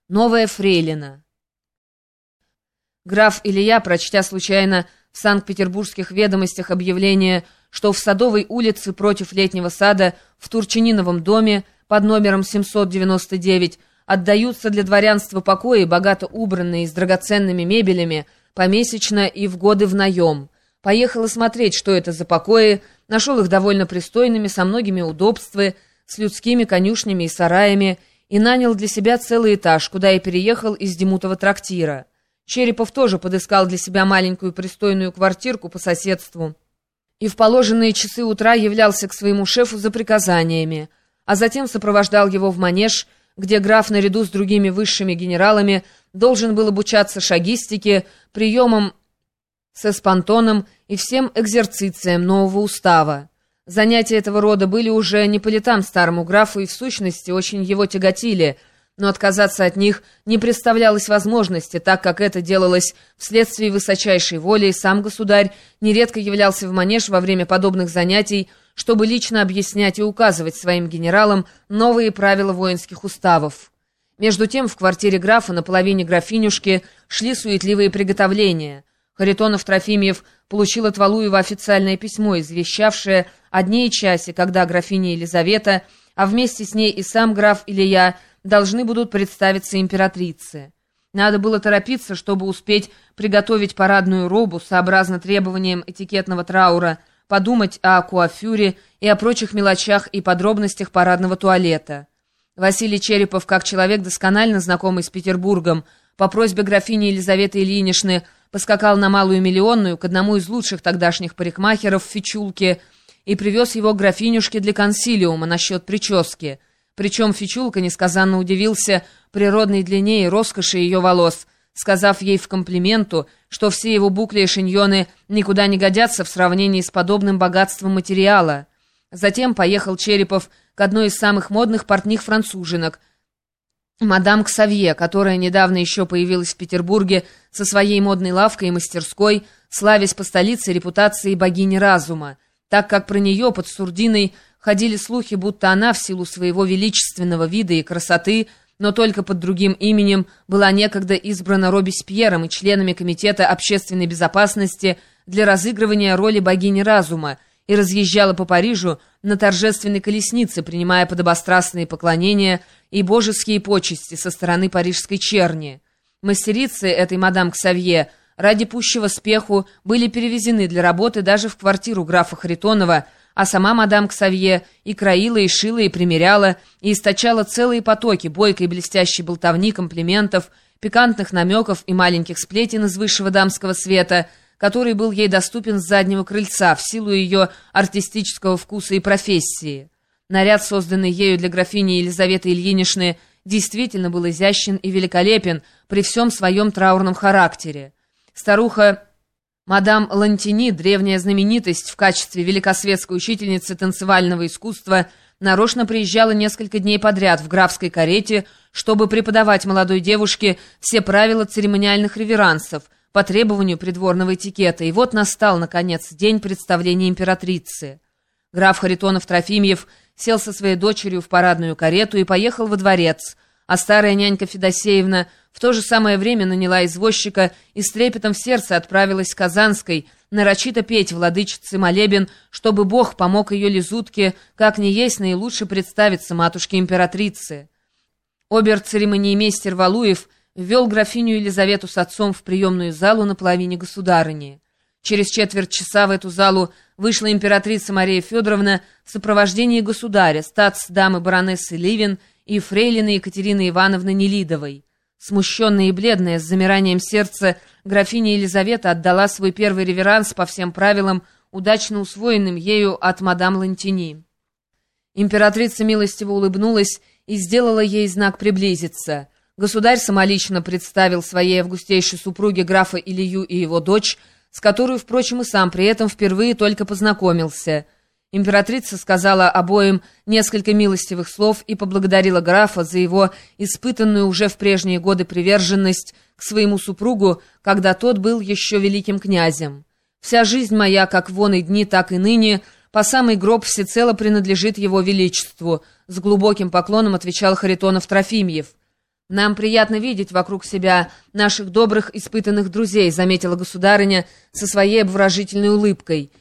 Новая фрейлина. Граф Илья, прочтя случайно в Санкт-Петербургских ведомостях объявление, что в Садовой улице против Летнего сада в Турчининовом доме под номером 799 отдаются для дворянства покои, богато убранные с драгоценными мебелями, помесячно и в годы в наем. Поехал смотреть, что это за покои, нашел их довольно пристойными, со многими удобствами, с людскими конюшнями и сараями, и нанял для себя целый этаж, куда и переехал из Демутова трактира. Черепов тоже подыскал для себя маленькую пристойную квартирку по соседству и в положенные часы утра являлся к своему шефу за приказаниями, а затем сопровождал его в манеж, где граф наряду с другими высшими генералами должен был обучаться шагистике, приемам с эспантоном и всем экзерцициям нового устава. Занятия этого рода были уже не по летам старому графу и в сущности очень его тяготили, но отказаться от них не представлялось возможности, так как это делалось вследствие высочайшей воли, и сам государь нередко являлся в манеж во время подобных занятий, чтобы лично объяснять и указывать своим генералам новые правила воинских уставов. Между тем в квартире графа на половине графинюшки шли суетливые приготовления. Харитонов Трофимьев получил от Валуева официальное письмо, извещавшее о дне и часе, когда графиня Елизавета, а вместе с ней и сам граф Илья должны будут представиться императрице. Надо было торопиться, чтобы успеть приготовить парадную робу сообразно требованиям этикетного траура, подумать о куафюре и о прочих мелочах и подробностях парадного туалета. Василий Черепов, как человек, досконально знакомый с Петербургом, по просьбе графини Елизаветы Ильиничны поскакал на Малую Миллионную к одному из лучших тогдашних парикмахеров в Фичулке и привез его к графинюшке для консилиума насчет прически. Причем Фичулка несказанно удивился природной длине и роскоши ее волос, сказав ей в комплименту, что все его букли и шиньоны никуда не годятся в сравнении с подобным богатством материала. Затем поехал Черепов к одной из самых модных портних-француженок, мадам Ксавье, которая недавно еще появилась в Петербурге со своей модной лавкой и мастерской, славясь по столице репутацией богини разума, так как про нее под Сурдиной ходили слухи, будто она в силу своего величественного вида и красоты, но только под другим именем, была некогда избрана Робеспьером и членами Комитета общественной безопасности для разыгрывания роли богини разума и разъезжала по Парижу на торжественной колеснице, принимая подобострастные поклонения и божеские почести со стороны парижской черни. Мастерицы этой мадам Ксавье ради пущего спеху были перевезены для работы даже в квартиру графа Харитонова, а сама мадам Ксавье и краила, и шила, и примеряла, и источала целые потоки бойкой блестящей болтовни, комплиментов, пикантных намеков и маленьких сплетен из высшего дамского света, который был ей доступен с заднего крыльца в силу ее артистического вкуса и профессии. Наряд, созданный ею для графини Елизаветы Ильиничны, действительно был изящен и великолепен при всем своем траурном характере. Старуха мадам Лантини, древняя знаменитость в качестве великосветской учительницы танцевального искусства, нарочно приезжала несколько дней подряд в графской карете, чтобы преподавать молодой девушке все правила церемониальных реверансов по требованию придворного этикета. И вот настал, наконец, день представления императрицы. Граф Харитонов Трофимьев сел со своей дочерью в парадную карету и поехал во дворец, а старая нянька Федосеевна в то же самое время наняла извозчика и с трепетом в сердце отправилась к Казанской, нарочито петь владычице молебен, чтобы Бог помог ее лизутке, как ни есть наилучше представиться матушке-императрице. Обер-церемониймейстер Валуев ввел графиню Елизавету с отцом в приемную залу на половине государыни. Через четверть часа в эту залу вышла императрица Мария Федоровна в сопровождении государя, статс-дамы баронессы Ливен и фрейлины Екатерины Ивановны Нелидовой. Смущенная и бледная, с замиранием сердца, графиня Елизавета отдала свой первый реверанс по всем правилам, удачно усвоенным ею от мадам Лантини. Императрица милостиво улыбнулась и сделала ей знак приблизиться. Государь самолично представил своей августейшей супруге графа Илью и его дочь, с которой, впрочем, и сам при этом впервые только познакомился. Императрица сказала обоим несколько милостивых слов и поблагодарила графа за его испытанную уже в прежние годы приверженность к своему супругу, когда тот был еще великим князем. «Вся жизнь моя, как вон и дни, так и ныне, по самый гроб всецело принадлежит его величеству», — с глубоким поклоном отвечал Харитонов Трофимьев. «Нам приятно видеть вокруг себя наших добрых, испытанных друзей», — заметила государыня со своей обворожительной улыбкой.